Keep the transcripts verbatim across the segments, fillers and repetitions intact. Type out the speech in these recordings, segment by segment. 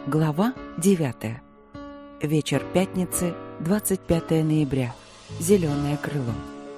Глава девятая. Вечер пятницы, двадцать пятое ноября. Зеленое крыло.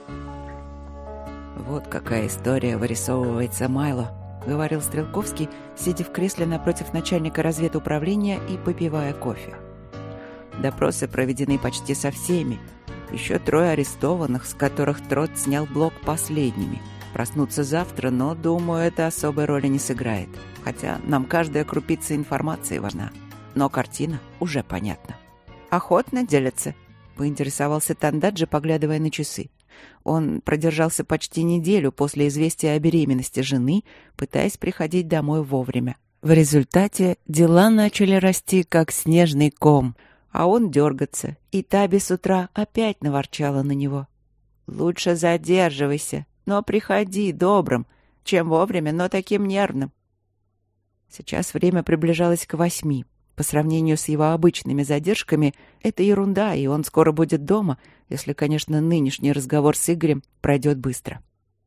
«Вот какая история вырисовывается, Майло», — говорил Стрелковский, сидя в кресле напротив начальника разведуправления и попивая кофе. «Допросы проведены почти со всеми. Еще трое арестованных, с которых Трот снял блок последними. Проснуться завтра, но, думаю, это особой роли не сыграет. Хотя нам каждая крупица информации важна. Но картина уже понятна». «Охотно делятся?» — поинтересовался Тандаджи, поглядывая на часы. Он продержался почти неделю после известия о беременности жены, пытаясь приходить домой вовремя. В результате дела начали расти, как снежный ком, а он дергаться, и Таби с утра опять наворчала на него. «Лучше задерживайся, но приходи добрым, чем вовремя, но таким нервным». Сейчас время приближалось к восьми. По сравнению с его обычными задержками, это ерунда, и он скоро будет дома, если, конечно, нынешний разговор с Игорем пройдет быстро.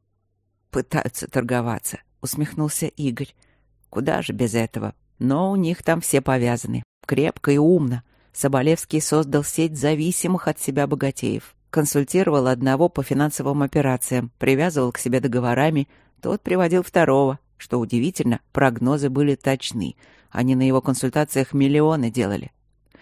«Пытаются торговаться», — усмехнулся Игорь. «Куда же без этого? Но у них там все повязаны. Крепко и умно. Соболевский создал сеть зависимых от себя богатеев. Консультировал одного по финансовым операциям, привязывал к себе договорами, тот приводил второго. Что удивительно, прогнозы были точны. Они на его консультациях миллионы делали.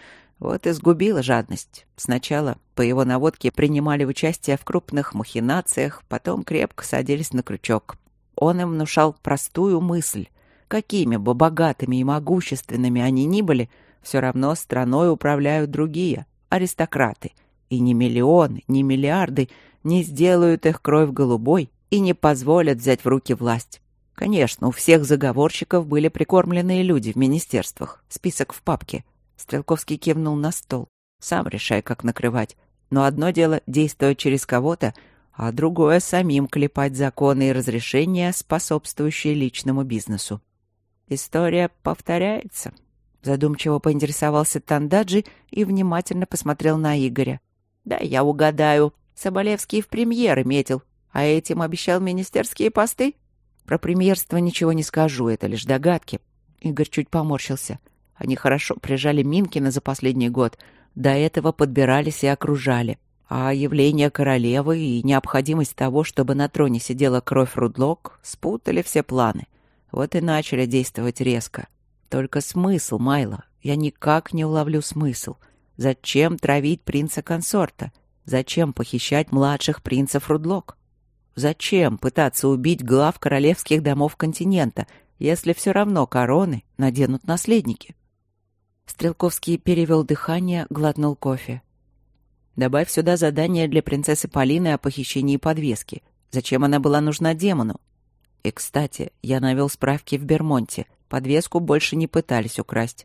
Вот и сгубила жадность. Сначала по его наводке принимали участие в крупных махинациях, потом крепко садились на крючок. Он им внушал простую мысль. Какими бы богатыми и могущественными они ни были, все равно страной управляют другие, аристократы. И ни миллионы, ни миллиарды не сделают их кровь голубой и не позволят взять в руки власть. Конечно, у всех заговорщиков были прикормленные люди в министерствах. Список в папке. Стрелковский кивнул на стол. Сам решай, как накрывать. Но одно дело действовать через кого-то, а другое — самим клепать законы и разрешения, способствующие личному бизнесу. История повторяется. Задумчиво поинтересовался Тандаджи и внимательно посмотрел на Игоря. «Да, я угадаю. Соболевский в премьеры метил, а этим обещал министерские посты?» «Про премьерство ничего не скажу, это лишь догадки». Игорь чуть поморщился. Они хорошо прижали Минкина за последний год. До этого подбирались и окружали. А явление королевы и необходимость того, чтобы на троне сидела кровь Рудлок, спутали все планы. Вот и начали действовать резко. Только смысл, Майло, я никак не уловлю смысл. Зачем травить принца-консорта? Зачем похищать младших принцев Рудлок? Зачем пытаться убить глав королевских домов континента, если все равно короны наденут наследники? Стрелковский перевел дыхание, глотнул кофе. «Добавь сюда задание для принцессы Полины о похищении подвески. Зачем она была нужна демону? И, кстати, я навел справки в Бермонте. Подвеску больше не пытались украсть.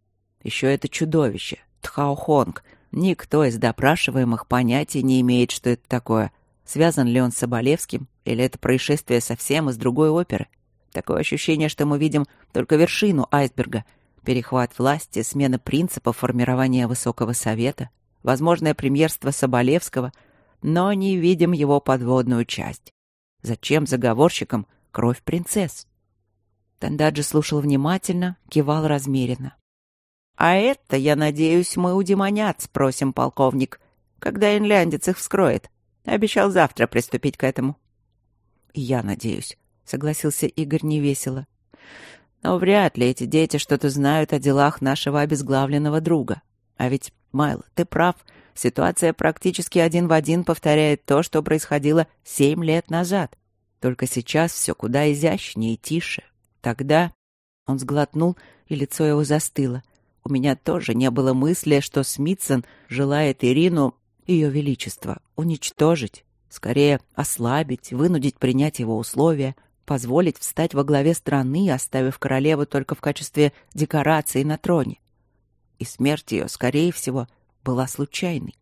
Еще это чудовище, Тхаохонг. Никто из допрашиваемых понятия не имеет, что это такое. Связан ли он с Соболевским, или это происшествие совсем из другой оперы? Такое ощущение, что мы видим только вершину айсберга. Перехват власти, смена принципов формирования Высокого Совета, возможное премьерство Соболевского, но не видим его подводную часть. Зачем заговорщикам кровь принцесс? Тандаджи слушал внимательно, кивал размеренно. «А это, я надеюсь, мы у демонят спросим, полковник, когда инляндец их вскроет. Обещал завтра приступить к этому». «Я надеюсь», — согласился Игорь невесело. «Но вряд ли эти дети что-то знают о делах нашего обезглавленного друга. А ведь, Майло, ты прав, ситуация практически один в один повторяет то, что происходило семь лет назад. Только сейчас все куда изящнее и тише. Тогда...» Он сглотнул, и лицо его застыло. «У меня тоже не было мысли, что Смитсон желает Ирину, ее величество, уничтожить, скорее ослабить, вынудить принять его условия, позволить встать во главе страны, оставив королеву только в качестве декорации на троне. И смерть ее, скорее всего, была случайной.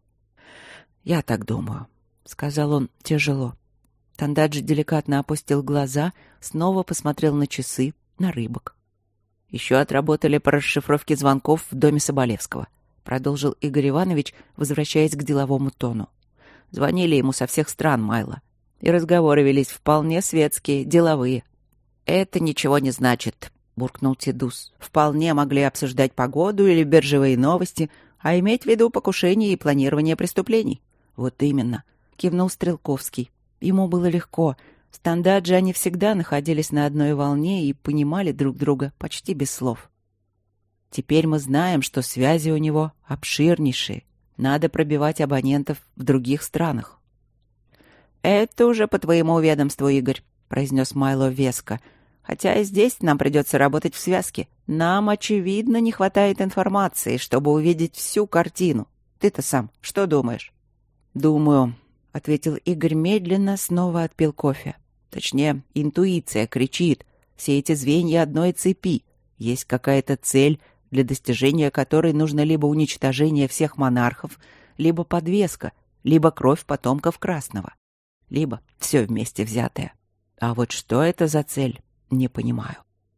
«Я так думаю», — сказал он тяжело. Тандаджи деликатно опустил глаза, снова посмотрел на часы, на рыбок. «Еще отработали по расшифровке звонков в доме Соболевского», — продолжил Игорь Иванович, возвращаясь к деловому тону. «Звонили ему со всех стран, Майло, и разговоры велись вполне светские, деловые. Это ничего не значит. буркнул Тедус. «Вполне могли обсуждать погоду или биржевые новости, а иметь в виду покушение и планирование преступлений». «Вот именно», — кивнул Стрелковский. Ему было легко. В Стандадже они всегда находились на одной волне и понимали друг друга почти без слов. «Теперь мы знаем, что связи у него обширнейшие. Надо пробивать абонентов в других странах». «Это уже по твоему ведомству, Игорь», — произнес Майло веско. «Хотя и здесь нам придется работать в связке. Нам, очевидно, не хватает информации, чтобы увидеть всю картину. Ты-то сам что думаешь?» «Думаю», — ответил Игорь медленно, снова отпил кофе. «Точнее, интуиция кричит. Все эти звенья одной цепи. Есть какая-то цель, для достижения которой нужно либо уничтожение всех монархов, либо подвеска, либо кровь потомков Красного, либо все вместе взятое. А вот что это за цель, не понимаю».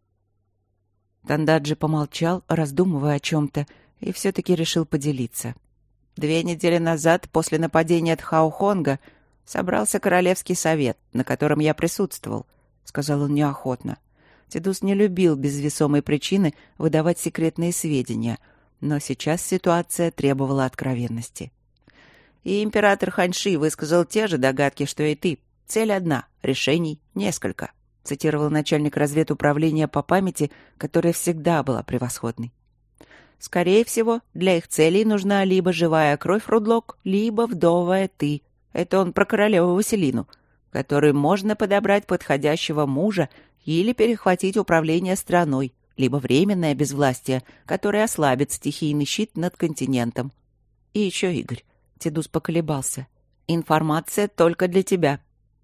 Тандаджи помолчал, раздумывая о чем-то, и все-таки решил поделиться. «Две недели назад, после нападения Тхаухонга, собрался Королевский совет, на котором я присутствовал», — сказал он неохотно. Тедус не любил без весомой причины выдавать секретные сведения, но сейчас ситуация требовала откровенности. «И император Ханьши высказал те же догадки, что и ты. Цель одна, решений несколько», — цитировал начальник разведуправления по памяти, которая всегда была превосходной. «Скорее всего, для их целей нужна либо живая кровь, Рудлок, либо вдовая ты». Это он про королеву Василину, которой можно подобрать подходящего мужа или перехватить управление страной, либо временное безвластие, которое ослабит стихийный щит над континентом. И еще, Игорь, Тедус поколебался, информация только для тебя.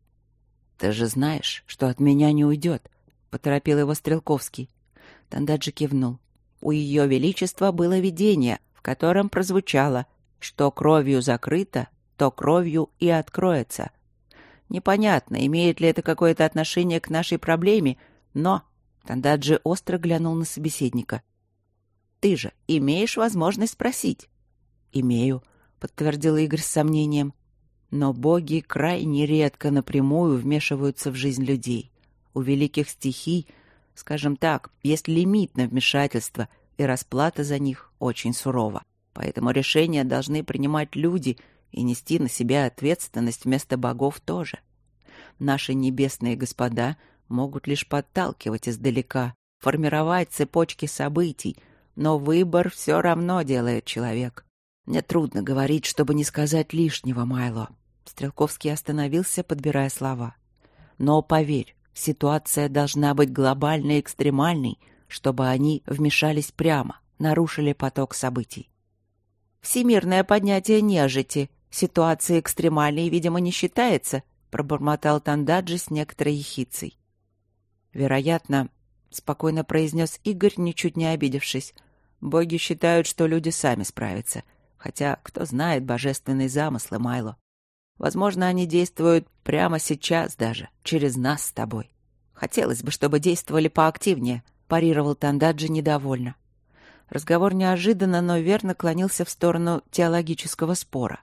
«Ты же знаешь, что от меня не уйдет», — поторопил его Стрелковский. Тандаджи кивнул. У Ее Величества было видение, в котором прозвучало: «Что кровью закрыто, то кровью и откроется». Непонятно, имеет ли это какое-то отношение к нашей проблеме, но... Тандаджи остро глянул на собеседника. «Ты же имеешь возможность спросить?» «Имею», — подтвердил Игорь с сомнением. «Но боги крайне редко напрямую вмешиваются в жизнь людей. У великих стихий, скажем так, есть лимит на вмешательство, и расплата за них очень сурова. Поэтому решения должны принимать люди и нести на себя ответственность вместо богов тоже. Наши небесные господа могут лишь подталкивать издалека, формировать цепочки событий, но выбор все равно делает человек. Мне трудно говорить, чтобы не сказать лишнего, Майло». Стрелковский остановился, подбирая слова. «Но поверь, ситуация должна быть глобальной и экстремальной, чтобы они вмешались прямо, нарушили поток событий». «Всемирное поднятие нежити. Ситуация экстремальной, видимо, не считается», — пробормотал Тандаджи с некоторой ехицей. «Вероятно», — спокойно произнес Игорь, ничуть не обидевшись, «боги считают, что люди сами справятся. Хотя, кто знает божественные замыслы, Майло. Возможно, они действуют прямо сейчас даже, через нас с тобой. Хотелось бы, чтобы действовали поактивнее», — парировал Тандаджи недовольно. Разговор неожиданно, но верно клонился в сторону теологического спора.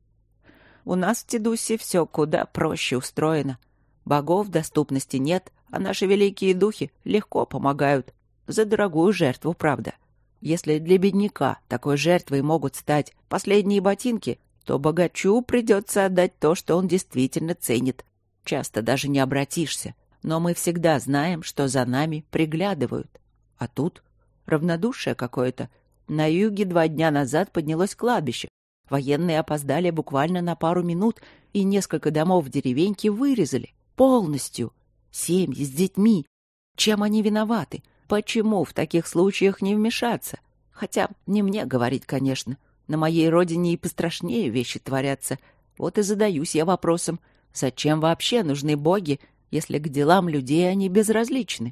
«У нас в Тедусе все куда проще устроено. Богов доступности нет, а наши великие духи легко помогают. За дорогую жертву, правда. Если для бедняка такой жертвой могут стать последние ботинки, то богачу придется отдать то, что он действительно ценит. Часто даже не обратишься, но мы всегда знаем, что за нами приглядывают. А тут равнодушие какое-то. На юге два дня назад поднялось кладбище. Военные опоздали буквально на пару минут, и несколько домов в деревеньке вырезали. Полностью. Семьи с детьми. Чем они виноваты? Почему в таких случаях не вмешаться? Хотя не мне говорить, конечно. На моей родине и пострашнее вещи творятся. Вот и задаюсь я вопросом, зачем вообще нужны боги, если к делам людей они безразличны?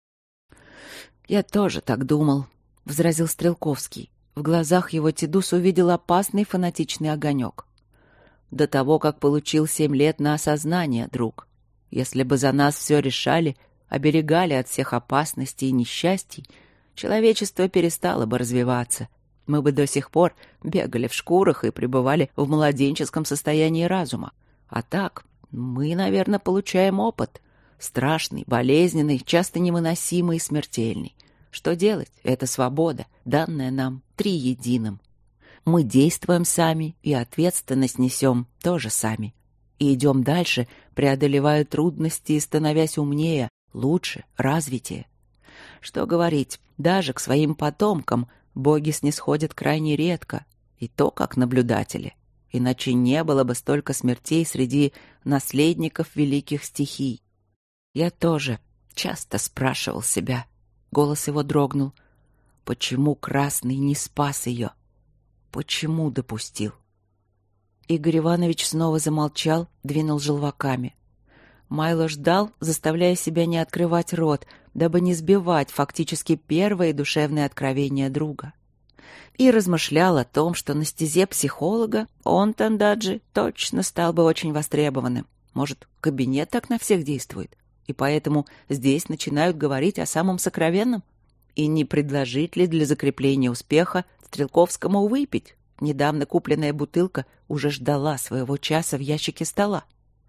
«Я тоже так думал», — возразил Стрелковский. В глазах его Тедус увидел опасный фанатичный огонек. «До того, как получил семь лет на осознание, друг. Если бы за нас все решали, оберегали от всех опасностей и несчастий, человечество перестало бы развиваться. Мы бы до сих пор бегали в шкурах и пребывали в младенческом состоянии разума. А так мы, наверное, получаем опыт. Страшный, болезненный, часто невыносимый и смертельный. Что делать? Это свобода, данная нам триединым. Мы действуем сами и ответственность несем тоже сами. И идем дальше, преодолевая трудности и становясь умнее, лучше, развитее. Что говорить, даже к своим потомкам боги снисходят крайне редко, и то как наблюдатели. Иначе не было бы столько смертей среди наследников великих стихий. Я тоже часто спрашивал себя, голос его дрогнул, почему Красный не спас ее? Почему допустил? Игорь Иванович снова замолчал, двинул желваками. Майло ждал, заставляя себя не открывать рот, дабы не сбивать фактически первое душевное откровение друга. И размышлял о том, что на стезе психолога он, Тандаджи, точно стал бы очень востребованным. Может, кабинет так на всех действует, и поэтому здесь начинают говорить о самом сокровенном? И не предложить ли для закрепления успеха Стрелковскому выпить? Недавно купленная бутылка уже ждала своего часа в ящике стола.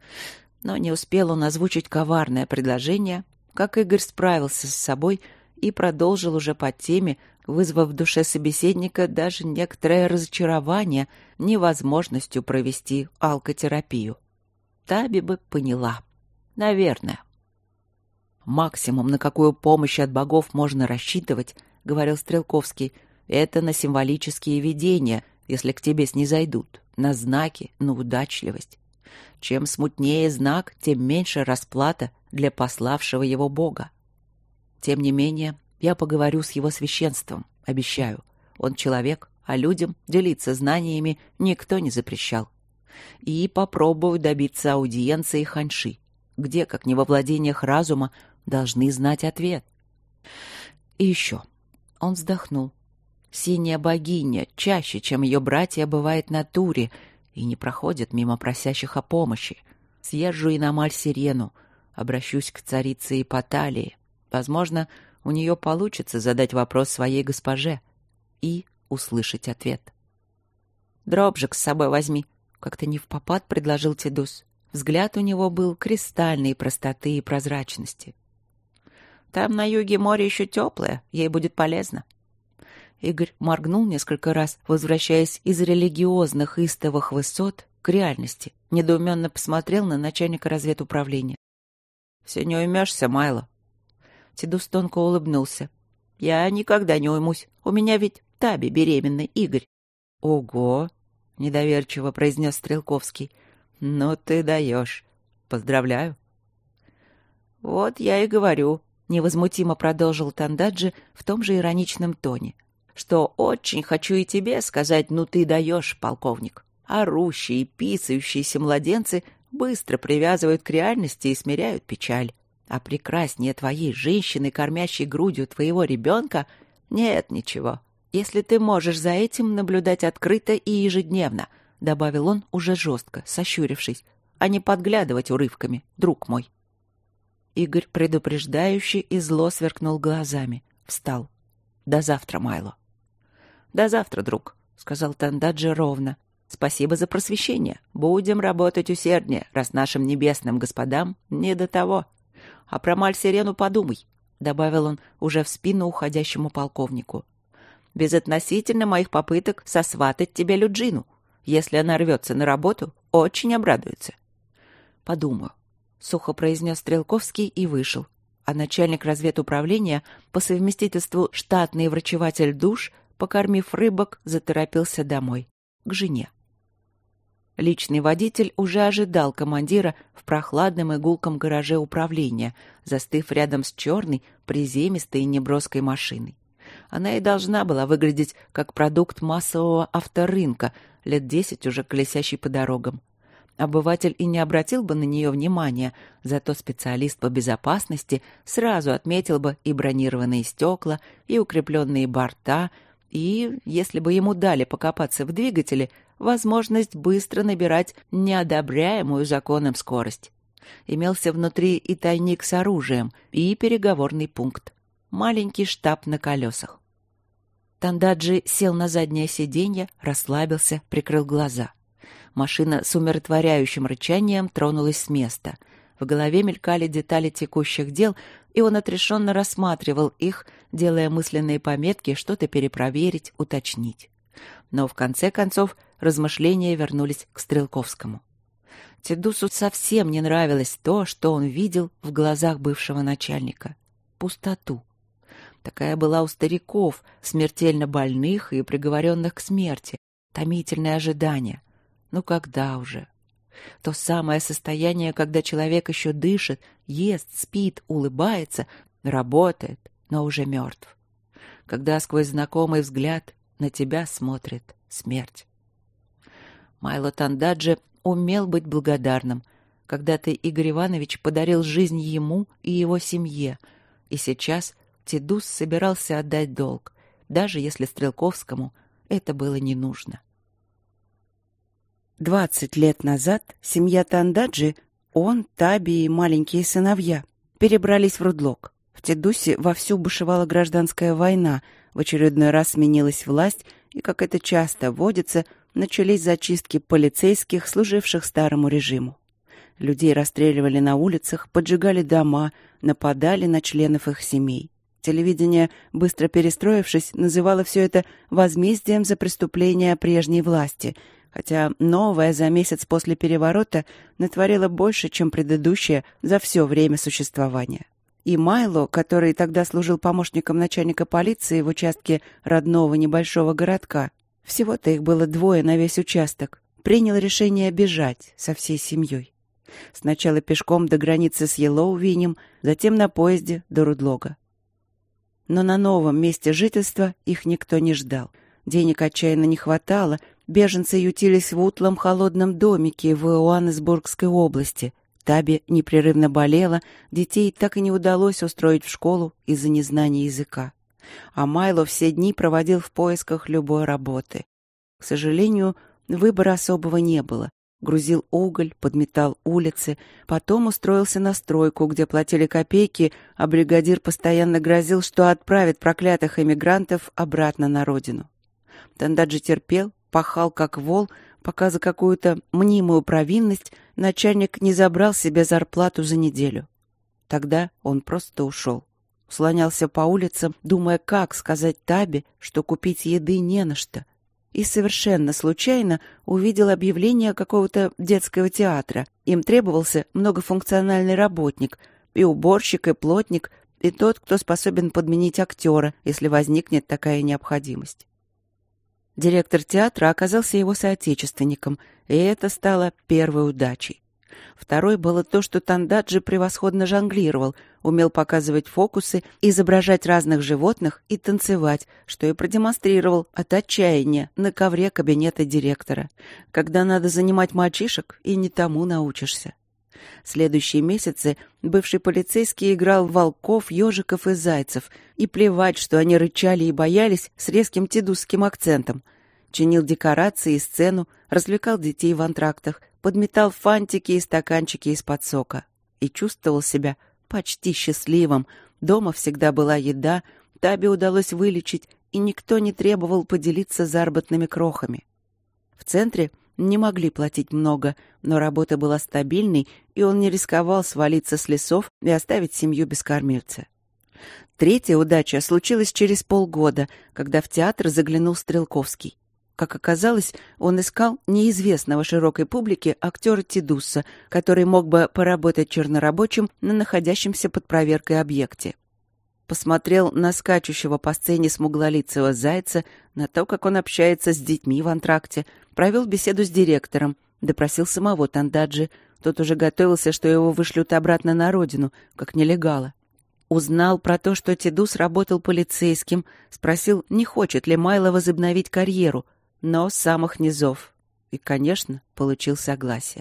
Но не успел он озвучить коварное предложение, как Игорь справился с собой и продолжил уже по теме, вызвав в душе собеседника даже некоторое разочарование невозможностью провести алкотерапию. Таби бы поняла. Наверное. «Максимум, на какую помощь от богов можно рассчитывать, — говорил Стрелковский, — это на символические видения, если к тебе снизойдут, на знаки, на удачливость. Чем смутнее знак, тем меньше расплата для пославшего его бога. Тем не менее, я поговорю с его священством, обещаю. Он человек, а людям делиться знаниями никто не запрещал. И попробую добиться аудиенции ханьши, где, как не во владениях разума, должны знать ответ. И еще. Он вздохнул. Синяя богиня чаще, чем ее братья, бывает на туре и не проходит мимо просящих о помощи. Съезжу и на Маль-Сирену, обращусь к царице Ипоталии. Возможно, у нее получится задать вопрос своей госпоже и услышать ответ. «Дробжик с собой возьми», — как-то невпопад предложил Тедус. Взгляд у него был кристальной простоты и прозрачности. «Там на юге море еще теплое, ей будет полезно». Игорь моргнул несколько раз, возвращаясь из религиозных истовых высот к реальности. Недоуменно посмотрел на начальника разведуправления. «Все не уймешься, Майло». Тедус тонко улыбнулся. «Я никогда не уймусь. У меня ведь Таби беременный, Игорь». «Ого!» — недоверчиво произнес Стрелковский. «Ну ты даешь. Поздравляю». «Вот я и говорю», — невозмутимо продолжил Тандаджи в том же ироничном тоне, «что очень хочу и тебе сказать, ну ты даешь, полковник. Орущие и писающиеся младенцы быстро привязывают к реальности и смиряют печаль. А прекраснее твоей женщины, кормящей грудью твоего ребенка, нет ничего. Если ты можешь за этим наблюдать открыто и ежедневно», — добавил он уже жестко, сощурившись, «а не подглядывать урывками, друг мой». Игорь предупреждающе и зло сверкнул глазами. Встал. «До завтра, Майло». «До завтра, друг», — сказал Тандаджи ровно. «Спасибо за просвещение. Будем работать усерднее, раз нашим небесным господам не до того. А про Маль-Сирену подумай», — добавил он уже в спину уходящему полковнику. «Безотносительно моих попыток сосватать тебе Люджину. Если она рвется на работу, очень обрадуется». «Подумаю», — сухо произнес Стрелковский и вышел. А начальник разведуправления, по совместительству штатный врачеватель душ, покормив рыбок, заторопился домой, к жене. Личный водитель уже ожидал командира в прохладном и гулком гараже управления, застыв рядом с черной, приземистой и неброской машиной. Она и должна была выглядеть как продукт массового авторынка, лет десять уже колесящий по дорогам. Обыватель и не обратил бы на нее внимания, зато специалист по безопасности сразу отметил бы и бронированные стекла, и укрепленные борта, и, если бы ему дали покопаться в двигателе, возможность быстро набирать неодобряемую законом скорость. Имелся внутри и тайник с оружием, и переговорный пункт. Маленький штаб на колесах. Тандаджи сел на заднее сиденье, расслабился, прикрыл глаза. Машина с умиротворяющим рычанием тронулась с места. В голове мелькали детали текущих дел, и он отрешенно рассматривал их, делая мысленные пометки, что-то перепроверить, уточнить. Но в конце концов размышления вернулись к Стрелковскому. Тедусу совсем не нравилось то, что он видел в глазах бывшего начальника. Пустоту. Такая была у стариков, смертельно больных и приговоренных к смерти. Томительное ожидание. Ну когда уже? То самое состояние, когда человек еще дышит, ест, спит, улыбается, работает, но уже мертв. Когда сквозь знакомый взгляд на тебя смотрит смерть. Майло Тандаджи умел быть благодарным. Когда-то Игорь Иванович подарил жизнь ему и его семье, и сейчас Тедус собирался отдать долг, даже если Стрелковскому это было не нужно. Двадцать лет назад семья Тандаджи, он, Таби и маленькие сыновья, перебрались в Рудлок. В Тедусе вовсю бушевала гражданская война, в очередной раз сменилась власть, и, как это часто водится, начались зачистки полицейских, служивших старому режиму. Людей расстреливали на улицах, поджигали дома, нападали на членов их семей. Телевидение, быстро перестроившись, называло все это возмездием за преступления прежней власти, хотя новая за месяц после переворота натворила больше, чем предыдущая за все время существования. И Майло, который тогда служил помощником начальника полиции в участке родного небольшого городка, всего-то их было двое на весь участок, принял решение бежать со всей семьей. Сначала пешком до границы с Йеллоувинем, затем на поезде до Рудлога. Но на новом месте жительства их никто не ждал. Денег отчаянно не хватало, беженцы ютились в утлом холодном домике в Иоаннесбургской области. Таби непрерывно болела, детей так и не удалось устроить в школу из-за незнания языка. А Майло все дни проводил в поисках любой работы. К сожалению, выбора особого не было. Грузил уголь, подметал улицы, потом устроился на стройку, где платили копейки, а бригадир постоянно грозил, что отправит проклятых эмигрантов обратно на родину. Тандаджи терпел, пахал как вол, пока за какую-то мнимую провинность начальник не забрал себе зарплату за неделю. Тогда он просто ушел. Слонялся по улицам, думая, как сказать Таби, что купить еды не на что. И совершенно случайно увидел объявление какого-то детского театра. Им требовался многофункциональный работник, и уборщик, и плотник, и тот, кто способен подменить актера, если возникнет такая необходимость. Директор театра оказался его соотечественником, и это стало первой удачей. Второй было то, что Тандаджи превосходно жонглировал, умел показывать фокусы, изображать разных животных и танцевать, что и продемонстрировал от отчаяния на ковре кабинета директора. Когда надо занимать мальчишек, и не тому научишься. Следующие месяцы бывший полицейский играл в волков, ежиков и зайцев, и плевать, что они рычали и боялись с резким тедусским акцентом. Чинил декорации и сцену, развлекал детей в антрактах, подметал фантики и стаканчики из-под сока. И чувствовал себя почти счастливым. Дома всегда была еда, Таби удалось вылечить, и никто не требовал поделиться заработными крохами. В центре не могли платить много, но работа была стабильной, и он не рисковал свалиться с лесов и оставить семью без кормильца. Третья удача случилась через полгода, когда в театр заглянул Стрелковский. Как оказалось, он искал неизвестного широкой публике актера Тедуса, который мог бы поработать чернорабочим на находящемся под проверкой объекте. Посмотрел на скачущего по сцене смуглолицего зайца, на то, как он общается с детьми в антракте, провел беседу с директором, допросил самого Тандаджи. Тот уже готовился, что его вышлют обратно на родину, как нелегала. Узнал про то, что Тедус работал полицейским, спросил, не хочет ли Майло возобновить карьеру, но с самых низов. И, конечно, получил согласие.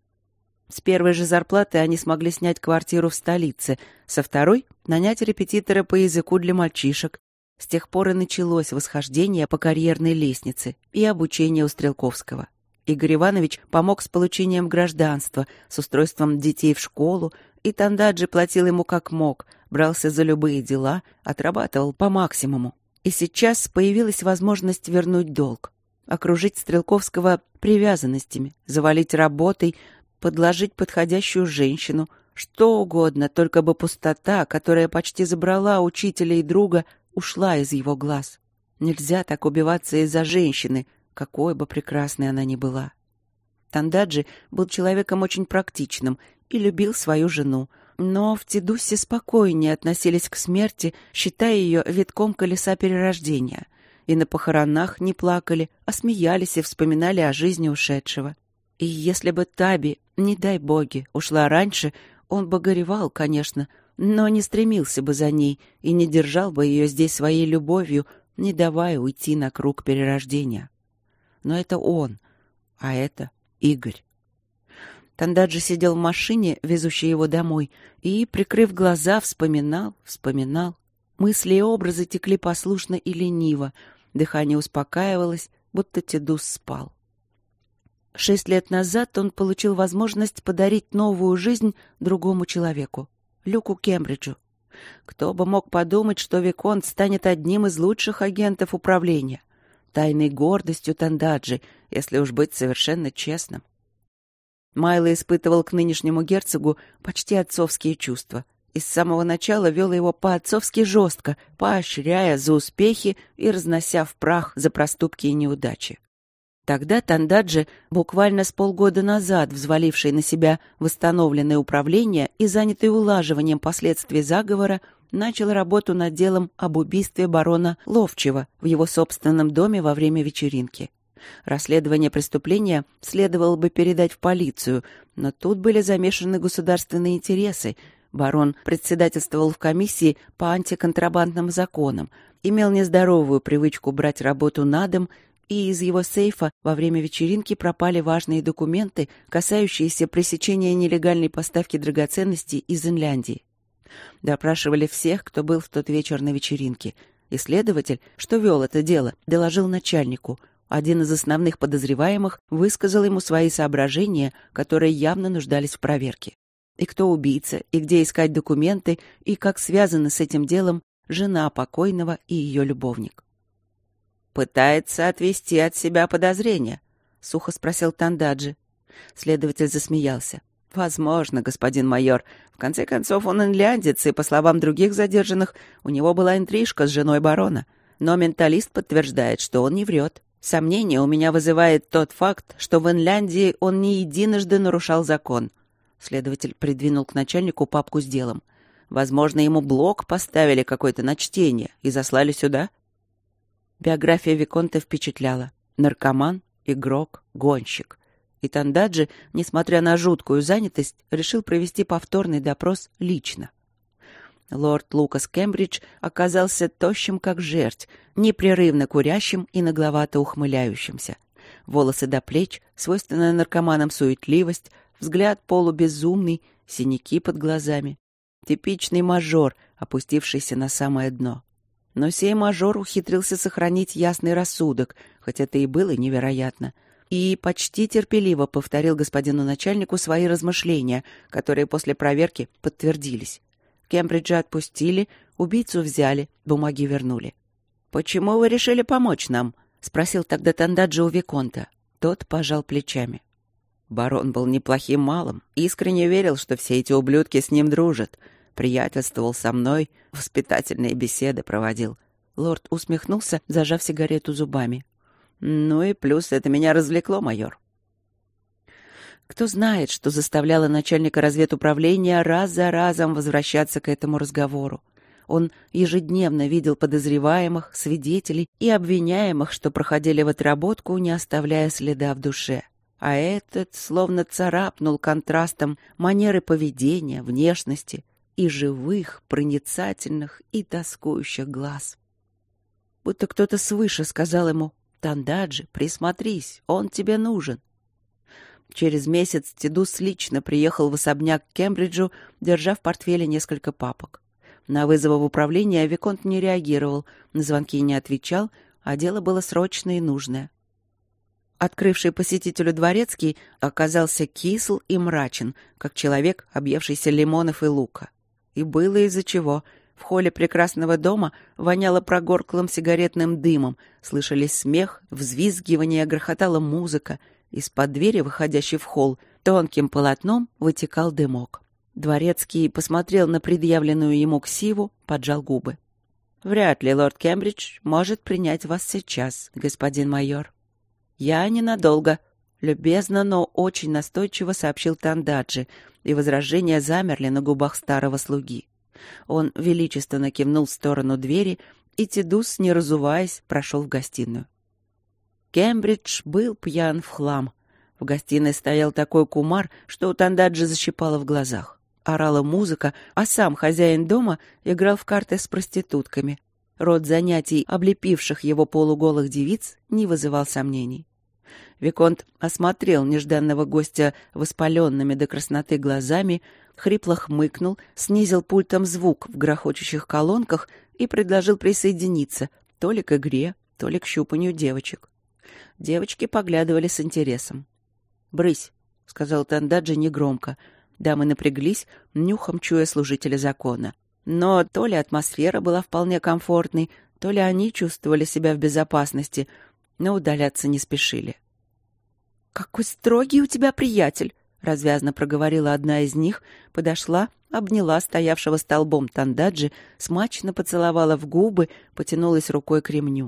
С первой же зарплаты они смогли снять квартиру в столице, со второй — нанять репетитора по языку для мальчишек. С тех пор и началось восхождение по карьерной лестнице и обучение у Стрелковского. Игорь Иванович помог с получением гражданства, с устройством детей в школу, и Тандаджи платил ему как мог, брался за любые дела, отрабатывал по максимуму. И сейчас появилась возможность вернуть долг. Окружить Стрелковского привязанностями, завалить работой, подложить подходящую женщину, Что угодно, только бы пустота, которая почти забрала учителя и друга, ушла из его глаз. Нельзя так убиваться из-за женщины, какой бы прекрасной она ни была. Тандаджи был человеком очень практичным и любил свою жену, но в Тидуссе спокойнее относились к смерти, считая ее витком колеса перерождения. И на похоронах не плакали, а смеялись и вспоминали о жизни ушедшего. И если бы Таби, не дай боги, ушла раньше, он бы горевал, конечно, но не стремился бы за ней и не держал бы ее здесь своей любовью, не давая уйти на круг перерождения. Но это он, а это Игорь. Тандаджи сидел в машине, везущей его домой, и, прикрыв глаза, вспоминал, вспоминал. Мысли и образы текли послушно и лениво, дыхание успокаивалось, будто Тидус спал. Шесть лет назад он получил возможность подарить новую жизнь другому человеку, Люку Кембриджу. Кто бы мог подумать, что Виконт станет одним из лучших агентов управления, тайной гордостью Тандаджи, если уж быть совершенно честным. Майло испытывал к нынешнему герцогу почти отцовские чувства и с самого начала вел его по-отцовски жестко, поощряя за успехи и разнося в прах за проступки и неудачи. Тогда Тандаджи, буквально с полгода назад взваливший на себя восстановленное управление и занятый улаживанием последствий заговора, начал работу над делом об убийстве барона Ловчева в его собственном доме во время вечеринки. Расследование преступления следовало бы передать в полицию, но тут были замешаны государственные интересы. Барон председательствовал в комиссии по антиконтрабандным законам, имел нездоровую привычку брать работу на дом, и из его сейфа во время вечеринки пропали важные документы, касающиеся пресечения нелегальной поставки драгоценностей из Инляндии. Допрашивали всех, кто был в тот вечер на вечеринке. И следователь, что вел это дело, доложил начальнику. Один из основных подозреваемых высказал ему свои соображения, которые явно нуждались в проверке. И кто убийца, и где искать документы, и как связаны с этим делом жена покойного и ее любовник. «Пытается отвести от себя подозрения?» — сухо спросил Тандаджи. Следователь засмеялся. «Возможно, господин майор. В конце концов, он инляндец, и, по словам других задержанных, у него была интрижка с женой барона. Но менталист подтверждает, что он не врет. Сомнение у меня вызывает тот факт, что в Инляндии он не единожды нарушал закон». Следователь придвинул к начальнику папку с делом. «Возможно, ему блок поставили какой-то на чтение и заслали сюда?» Биография Виконта впечатляла. Наркоман, игрок, гонщик. И Тандаджи, несмотря на жуткую занятость, решил провести повторный допрос лично. Лорд Лукас Кембридж оказался тощим, как жерть, непрерывно курящим и нагловато ухмыляющимся. Волосы до плеч, свойственная наркоманам суетливость, взгляд полубезумный, синяки под глазами. Типичный мажор, опустившийся на самое дно. Но сей мажор ухитрился сохранить ясный рассудок, хоть это и было невероятно, и почти терпеливо повторил господину начальнику свои размышления, которые после проверки подтвердились. Кембриджа отпустили, убийцу взяли, бумаги вернули. «Почему вы решили помочь нам?» — спросил тогда Тандаджи у Виконта. Тот пожал плечами. Барон был неплохим малым, искренне верил, что все эти ублюдки с ним дружат. Приятельствовал со мной, воспитательные беседы проводил. Лорд усмехнулся, зажав сигарету зубами. Ну и плюс это меня развлекло, майор. Кто знает, что заставляло начальника разведуправления раз за разом возвращаться к этому разговору. Он ежедневно видел подозреваемых, свидетелей и обвиняемых, что проходили в отработку, не оставляя следа в душе. А этот словно царапнул контрастом манеры поведения, внешности и живых, проницательных и тоскующих глаз. Будто кто-то свыше сказал ему: «Тандаджи, присмотрись, он тебе нужен». Через месяц Тидус лично приехал в особняк к Кембриджу, держа в портфеле несколько папок. На вызовы в управление Виконт не реагировал, на звонки не отвечал, а дело было срочное и нужное. Открывший посетителю дворецкий оказался кисл и мрачен, как человек, объевшийся лимонов и лука. И было из-за чего. В холле прекрасного дома воняло прогорклым сигаретным дымом, слышались смех, взвизгивание, грохотала музыка. Из-под двери, выходящей в холл, тонким полотном вытекал дымок. Дворецкий посмотрел на предъявленную ему ксиву, поджал губы. «Вряд ли лорд Кембридж может принять вас сейчас, господин майор». «Я ненадолго», — любезно, но очень настойчиво сообщил Тандаджи, и возражения замерли на губах старого слуги. Он величественно кивнул в сторону двери, и Тидус, не разуваясь, прошел в гостиную. Кембридж был пьян в хлам. В гостиной стоял такой кумар, что у Тандаджи защипало в глазах. Орала музыка, а сам хозяин дома играл в карты с проститутками. Род занятий, облепивших его полуголых девиц, не вызывал сомнений. Виконт осмотрел нежданного гостя воспаленными до красноты глазами, хрипло хмыкнул, снизил пультом звук в грохочущих колонках и предложил присоединиться то ли к игре, то ли к щупанию девочек. Девочки поглядывали с интересом. «Брысь», — сказал Тандаджи негромко. Дамы напряглись, нюхом чуя служителя закона. Но то ли атмосфера была вполне комфортной, то ли они чувствовали себя в безопасности, но удаляться не спешили. «Какой строгий у тебя приятель!» — развязно проговорила одна из них, подошла, обняла стоявшего столбом Тандаджи, смачно поцеловала в губы, потянулась рукой к ремню.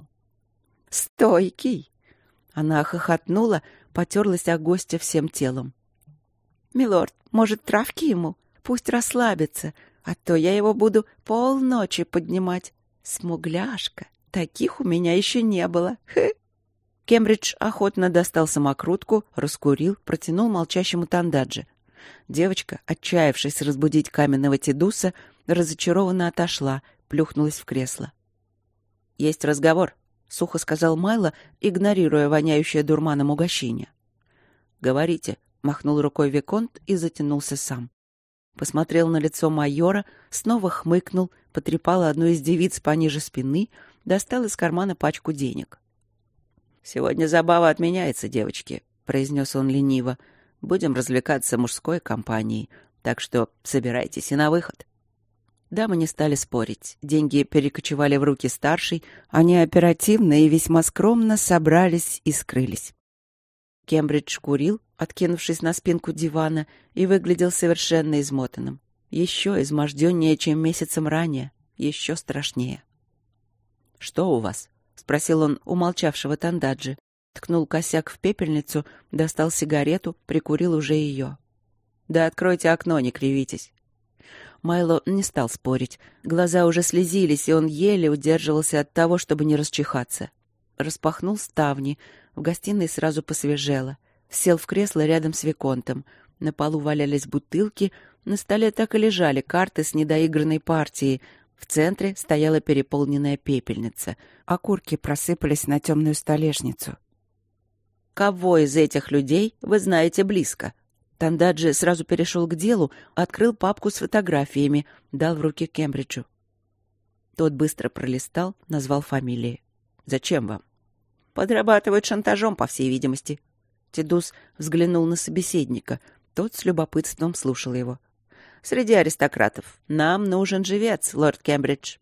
«Стойкий!» Она хохотнула, потерлась о гостя всем телом. «Милорд, может, травки ему? Пусть расслабится, а то я его буду полночи поднимать. Смугляшка, таких у меня еще не было. Хе!» Кембридж охотно достал самокрутку, раскурил, протянул молчащему Тандаджи. Девочка, отчаявшись разбудить каменного Тидуса, разочарованно отошла, плюхнулась в кресло. «Есть разговор», — сухо сказал Майло, игнорируя воняющее дурманом угощение. «Говорите», — махнул рукой виконт и затянулся сам. Посмотрел на лицо майора, снова хмыкнул, потрепал одну из девиц пониже спины, достал из кармана пачку денег. «Сегодня забава отменяется, девочки», — произнес он лениво. «Будем развлекаться мужской компанией, так что собирайтесь и на выход». Дамы не стали спорить. Деньги перекочевали в руки старшей, они оперативно и весьма скромно собрались и скрылись. Кембридж курил, откинувшись на спинку дивана, и выглядел совершенно измотанным. Еще изможденнее, чем месяцем ранее, еще страшнее. «Что у вас?» — спросил он у молчавшего Тандаджи. Ткнул косяк в пепельницу, достал сигарету, прикурил уже ее. «Да откройте окно, не кривитесь». Майло не стал спорить. Глаза уже слезились, и он еле удерживался от того, чтобы не расчихаться. Распахнул ставни. В гостиной сразу посвежело. Сел в кресло рядом с виконтом. На полу валялись бутылки, на столе так и лежали карты с недоигранной партией. В центре стояла переполненная пепельница. Окурки просыпались на темную столешницу. «Кого из этих людей вы знаете близко?» Тандаджи сразу перешел к делу, открыл папку с фотографиями, дал в руки Кембриджу. Тот быстро пролистал, назвал фамилии. «Зачем вам?» «Подрабатывают шантажом, по всей видимости». Тидус взглянул на собеседника. Тот с любопытством слушал его. «Среди аристократов. Нам нужен живец, лорд Кембридж».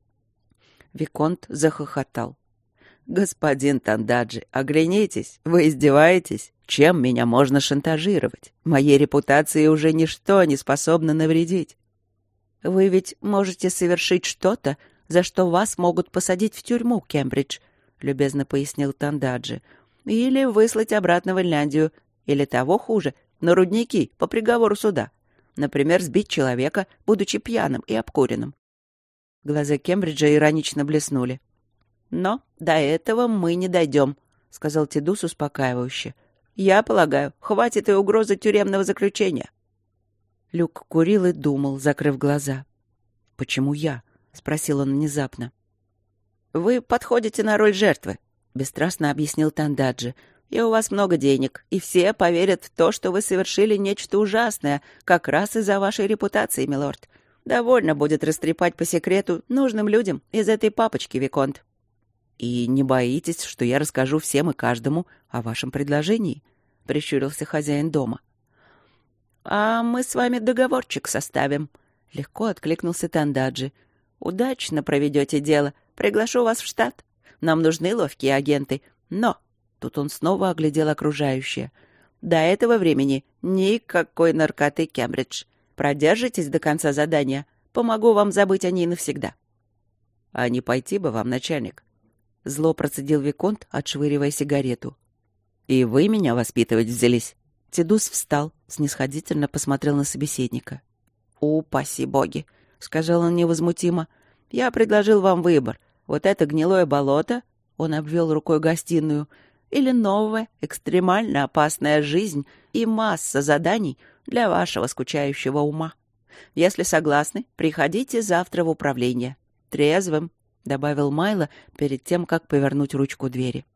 Виконт захохотал. «Господин Тандаджи, оглянитесь, вы издеваетесь? Чем меня можно шантажировать? Моей репутации уже ничто не способно навредить». «Вы ведь можете совершить что-то, за что вас могут посадить в тюрьму, Кембридж», — любезно пояснил Тандаджи. «Или выслать обратно в Инляндию, или того хуже, на рудники по приговору суда. Например, сбить человека, будучи пьяным и обкуренным». Глаза Кембриджа иронично блеснули. «Но до этого мы не дойдем», — сказал Тидус успокаивающе. «Я полагаю, хватит и угрозы тюремного заключения». Люк курил и думал, закрыв глаза. «Почему я?» — спросил он внезапно. «Вы подходите на роль жертвы», — бесстрастно объяснил Тандаджи. «И у вас много денег, и все поверят в то, что вы совершили нечто ужасное, как раз из-за вашей репутации, милорд. Довольно будет растрепать по секрету нужным людям из этой папочки, виконт». «И не боитесь, что я расскажу всем и каждому о вашем предложении?» — прищурился хозяин дома. «А мы с вами договорчик составим», — легко откликнулся Тандаджи. «Удачно проведете дело. Приглашу вас в штат. Нам нужны ловкие агенты. Но...» — тут он снова оглядел окружающее. «До этого времени никакой наркоты, Кембридж. Продержитесь до конца задания. Помогу вам забыть о ней навсегда». «А не пойти бы вам, начальник?» Зло процедил виконт, отшвыривая сигарету. «И вы меня воспитывать взялись?» Тедус встал, снисходительно посмотрел на собеседника. «Упаси боги!» — сказал он невозмутимо. «Я предложил вам выбор. Вот это гнилое болото...» — он обвел рукой гостиную. «Или новая, экстремально опасная жизнь и масса заданий для вашего скучающего ума. Если согласны, приходите завтра в управление. Трезвым», — добавил Майло перед тем, как повернуть ручку двери.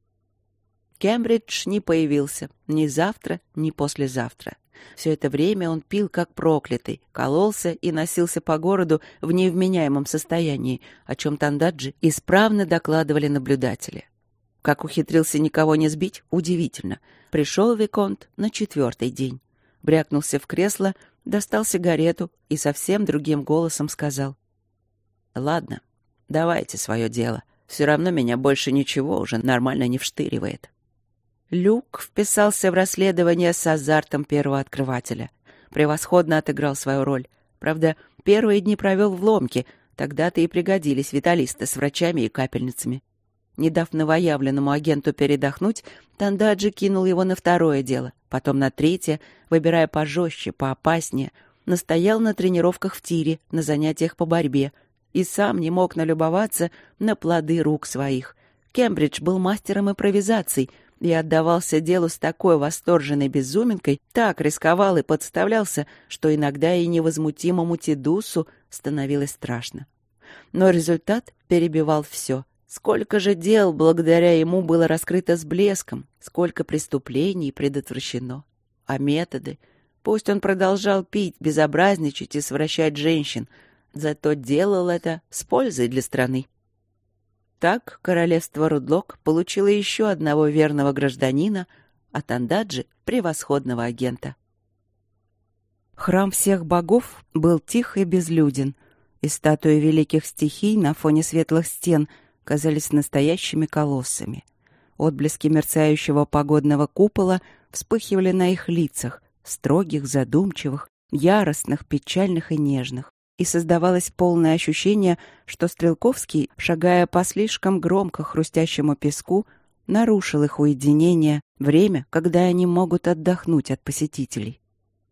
Кембридж не появился ни завтра, ни послезавтра. Все это время он пил как проклятый, кололся и носился по городу в невменяемом состоянии, о чем Тандаджи исправно докладывали наблюдатели. Как ухитрился никого не сбить, удивительно. Пришел виконт на четвертый день. Брякнулся в кресло, достал сигарету и совсем другим голосом сказал: «Ладно, давайте свое дело. Все равно меня больше ничего уже нормально не вштыривает». Люк вписался в расследование с азартом первого открывателя. Превосходно отыграл свою роль. Правда, первые дни провел в ломке, тогда-то и пригодились виталисты с врачами и капельницами. Не дав новоявленному агенту передохнуть, Тандаджи кинул его на второе дело, потом на третье, выбирая пожестче, поопаснее, настоял на тренировках в тире, на занятиях по борьбе, и сам не мог налюбоваться на плоды рук своих. Кембридж был мастером импровизаций и отдавался делу с такой восторженной безуминкой, так рисковал и подставлялся, что иногда и невозмутимому Тедусу становилось страшно. Но результат перебивал все. Сколько же дел благодаря ему было раскрыто с блеском, сколько преступлений предотвращено. А методы? Пусть он продолжал пить, безобразничать и совращать женщин, зато делал это с пользой для страны. Так королевство Рудлок получило еще одного верного гражданина, а Тандаджи — превосходного агента. Храм всех богов был тих и безлюден, и статуи великих стихий на фоне светлых стен казались настоящими колоссами. Отблески мерцающего погодного купола вспыхивали на их лицах, строгих, задумчивых, яростных, печальных и нежных. И создавалось полное ощущение, что Стрелковский, шагая по слишком громко хрустящему песку, нарушил их уединение, время, когда они могут отдохнуть от посетителей.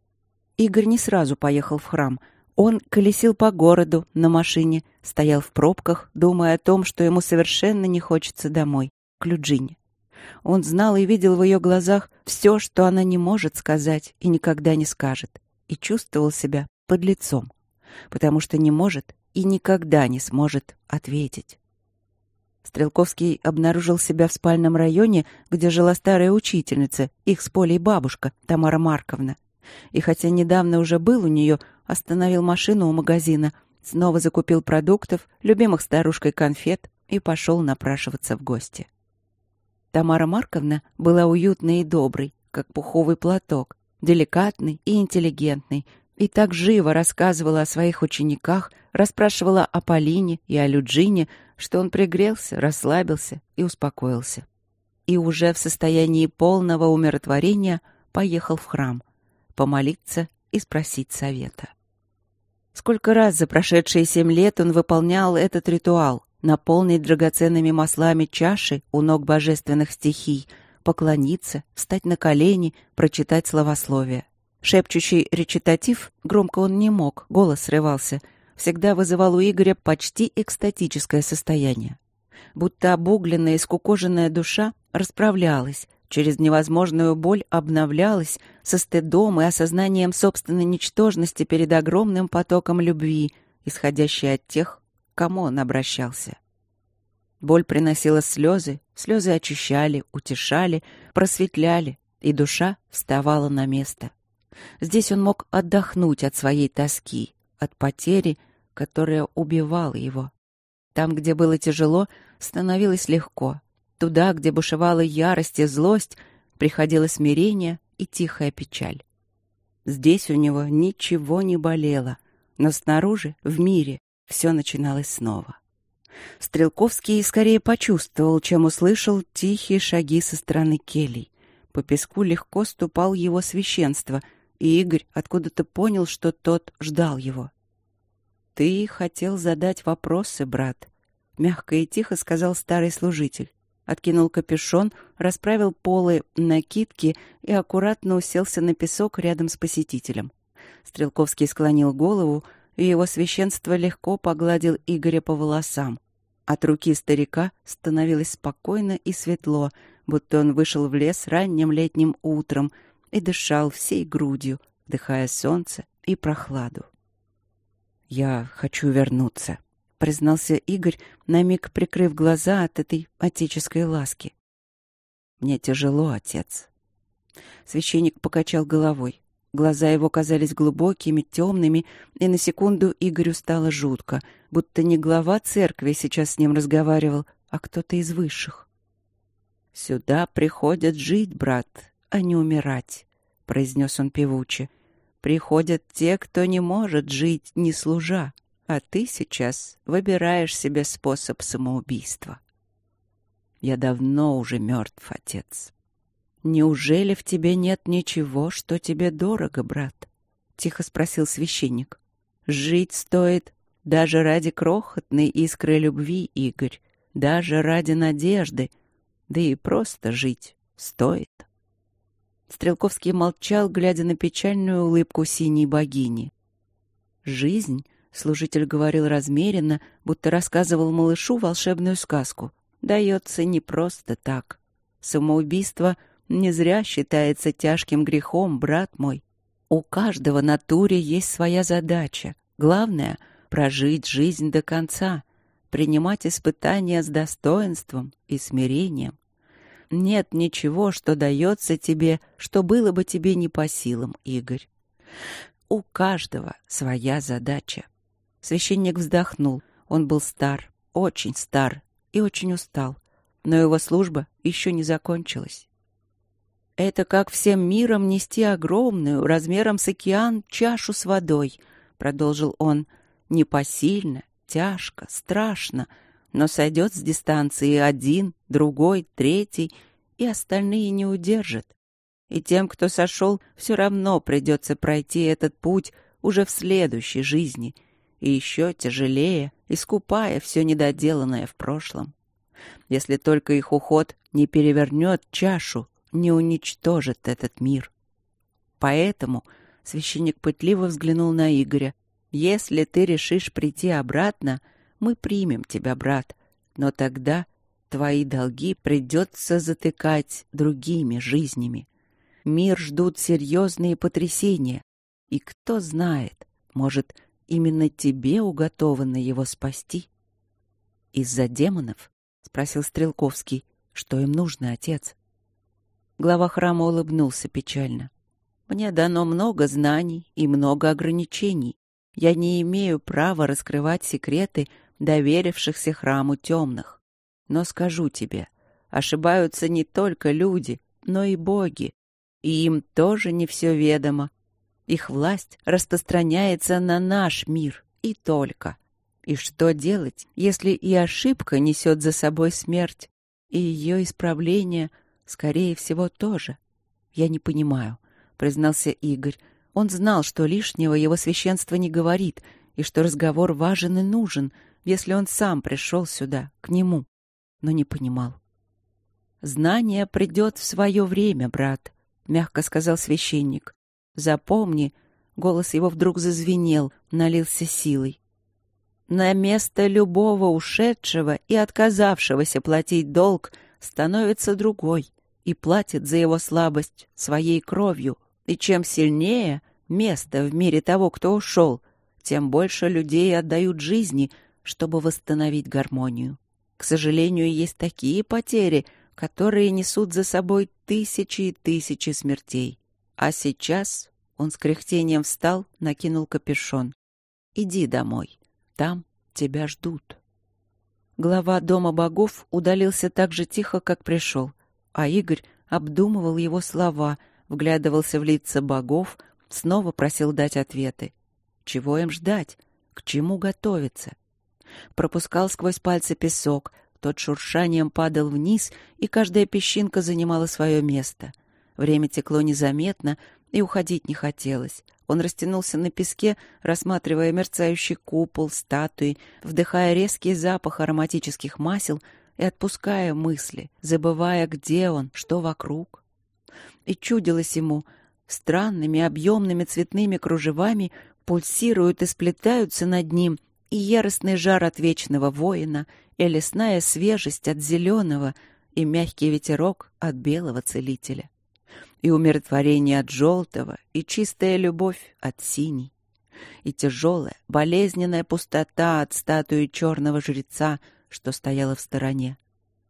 Игорь не сразу поехал в храм. Он колесил по городу на машине, стоял в пробках, думая о том, что ему совершенно не хочется домой, к Люджине. Он знал и видел в ее глазах все, что она не может сказать и никогда не скажет, и чувствовал себя подлецом, потому что не может и никогда не сможет ответить. Стрелковский обнаружил себя в спальном районе, где жила старая учительница, их с Полей бабушка, Тамара Марковна. И хотя недавно уже был у нее, остановил машину у магазина, снова закупил продуктов, любимых старушкой конфет и пошел напрашиваться в гости. Тамара Марковна была уютной и доброй, как пуховый платок, деликатной и интеллигентной, и так живо рассказывала о своих учениках, расспрашивала о Полине и о Люджине, что он пригрелся, расслабился и успокоился. И уже в состоянии полного умиротворения поехал в храм, помолиться и спросить совета. Сколько раз за прошедшие семь лет он выполнял этот ритуал, наполнить драгоценными маслами чаши у ног божественных стихий, поклониться, встать на колени, прочитать словословие. Шепчущий речитатив, громко он не мог, голос срывался, всегда вызывал у Игоря почти экстатическое состояние. Будто обугленная и скукоженная душа расправлялась, через невозможную боль обновлялась со стыдом и осознанием собственной ничтожности перед огромным потоком любви, исходящей от тех, к кому он обращался. Боль приносила слезы, слезы очищали, утешали, просветляли, и душа вставала на место. Здесь он мог отдохнуть от своей тоски, от потери, которая убивала его. Там, где было тяжело, становилось легко. Туда, где бушевала ярость и злость, приходило смирение и тихая печаль. Здесь у него ничего не болело, но снаружи, в мире, все начиналось снова. Стрелковский скорее почувствовал, чем услышал тихие шаги со стороны келий. По песку легко ступал его священство, и Игорь откуда-то понял, что тот ждал его. «Ты хотел задать вопросы, брат», — мягко и тихо сказал старый служитель. Откинул капюшон, расправил полы накидки и аккуратно уселся на песок рядом с посетителем. Стрелковский склонил голову, и его священство легко погладил Игоря по волосам. От руки старика становилось спокойно и светло, будто он вышел в лес ранним летним утром и дышал всей грудью, вдыхая солнце и прохладу. «Я хочу вернуться», — признался Игорь, на миг прикрыв глаза от этой отеческой ласки. «Мне тяжело, отец». Священник покачал головой. Глаза его казались глубокими, темными, и на секунду Игорю стало жутко, будто не глава церкви сейчас с ним разговаривал, а кто-то из высших. «Сюда приходят жить, брат, а не умирать», — произнес он певуче. «Приходят те, кто не может жить, не служа, а ты сейчас выбираешь себе способ самоубийства». «Я давно уже мертв, отец». «Неужели в тебе нет ничего, что тебе дорого, брат?» — тихо спросил священник. «Жить стоит даже ради крохотной искры любви, Игорь, даже ради надежды, да и просто жить стоит». Стрелковский молчал, глядя на печальную улыбку синей богини. «Жизнь», — служитель говорил размеренно, будто рассказывал малышу волшебную сказку, — «дается не просто так. Самоубийство — не зря считается тяжким грехом, брат мой. У каждого натуре есть своя задача. Главное — прожить жизнь до конца, принимать испытания с достоинством и смирением. Нет ничего, что дается тебе, что было бы тебе не по силам, Игорь. У каждого своя задача». Священник вздохнул. Он был стар, очень стар и очень устал, но его служба еще не закончилась. «Это как всем миром нести огромную, размером с океан, чашу с водой», — продолжил он. «Непосильно, тяжко, страшно, но сойдет с дистанции один, другой, третий, и остальные не удержат. И тем, кто сошел, все равно придется пройти этот путь уже в следующей жизни, и еще тяжелее, искупая все недоделанное в прошлом. Если только их уход не перевернет чашу, не уничтожит этот мир. Поэтому священник пытливо взглянул на Игоря. Если ты решишь прийти обратно, мы примем тебя, брат, но тогда твои долги придется затыкать другими жизнями. Мир ждут серьезные потрясения, и кто знает, может, именно тебе уготовано его спасти. «Из-за демонов?» — спросил Стрелковский. «Что им нужно, отец?» Глава храма улыбнулся печально. «Мне дано много знаний и много ограничений. Я не имею права раскрывать секреты доверившихся храму темных. Но скажу тебе, ошибаются не только люди, но и боги, и им тоже не все ведомо. Их власть распространяется на наш мир и только. И что делать, если и ошибка несет за собой смерть, и ее исправление — скорее всего, тоже. Я не понимаю, признался Игорь. Он знал, что лишнего его священство не говорит, и что разговор важен и нужен, если он сам пришел сюда, к нему, но не понимал. «Знание придет в свое время, брат», — мягко сказал священник. «Запомни», — голос его вдруг зазвенел, налился силой. «На место любого ушедшего и отказавшегося платить долг становится другой и платит за его слабость своей кровью. И чем сильнее место в мире того, кто ушел, тем больше людей отдают жизни, чтобы восстановить гармонию. К сожалению, есть такие потери, которые несут за собой тысячи и тысячи смертей. А сейчас он с кряхтением встал, накинул капюшон. «Иди домой, там тебя ждут». Глава Дома богов удалился так же тихо, как пришел, а Игорь обдумывал его слова, вглядывался в лица богов, снова просил дать ответы. Чего им ждать? К чему готовиться? Пропускал сквозь пальцы песок, тот шуршанием падал вниз, и каждая песчинка занимала свое место. Время текло незаметно, И уходить не хотелось. Он растянулся на песке, рассматривая мерцающий купол, статуи, вдыхая резкий запах ароматических масел и отпуская мысли, забывая, где он, что вокруг. И чудилось ему, странными объемными цветными кружевами пульсируют и сплетаются над ним и яростный жар от вечного воина, и лесная свежесть от зеленого, и мягкий ветерок от белого целителя, и умиротворение от желтого, и чистая любовь от синей, и тяжелая, болезненная пустота от статуи черного жреца, что стояла в стороне.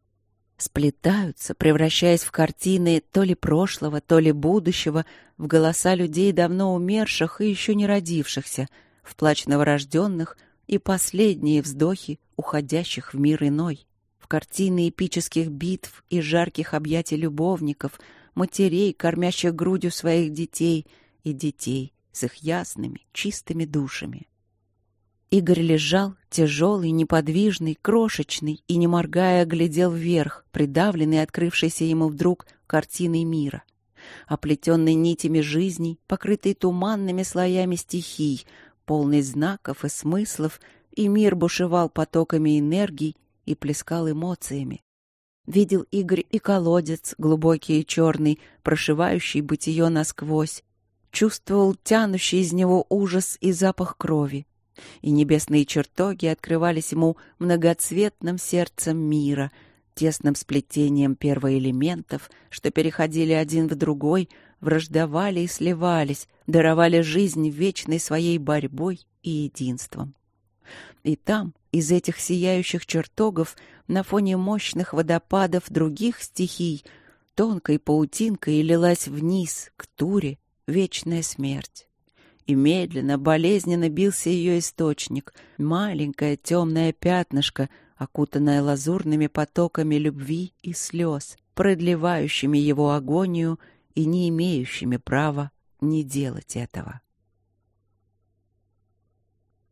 Сплетаются, превращаясь в картины то ли прошлого, то ли будущего, в голоса людей, давно умерших и еще не родившихся, в плач новорожденных и последние вздохи уходящих в мир иной, в картины эпических битв и жарких объятий любовников, матерей, кормящих грудью своих детей, и детей с их ясными, чистыми душами. Игорь лежал, тяжелый, неподвижный, крошечный, и, не моргая, глядел вверх, придавленный открывшейся ему вдруг картиной мира, оплетенный нитями жизней, покрытый туманными слоями стихий, полный знаков и смыслов, и мир бушевал потоками энергий и плескал эмоциями. Видел Игорь и колодец, глубокий и черный, прошивающий бытие насквозь, чувствовал тянущий из него ужас и запах крови, и небесные чертоги открывались ему многоцветным сердцем мира, тесным сплетением первоэлементов, что переходили один в другой, враждовали и сливались, даровали жизнь вечной своей борьбой и единством. И там, из этих сияющих чертогов, на фоне мощных водопадов других стихий, тонкой паутинкой лилась вниз, к Туре, вечная смерть. И медленно, болезненно бился ее источник, маленькое темное пятнышко, окутанное лазурными потоками любви и слез, продлевающими его агонию и не имеющими права не делать этого.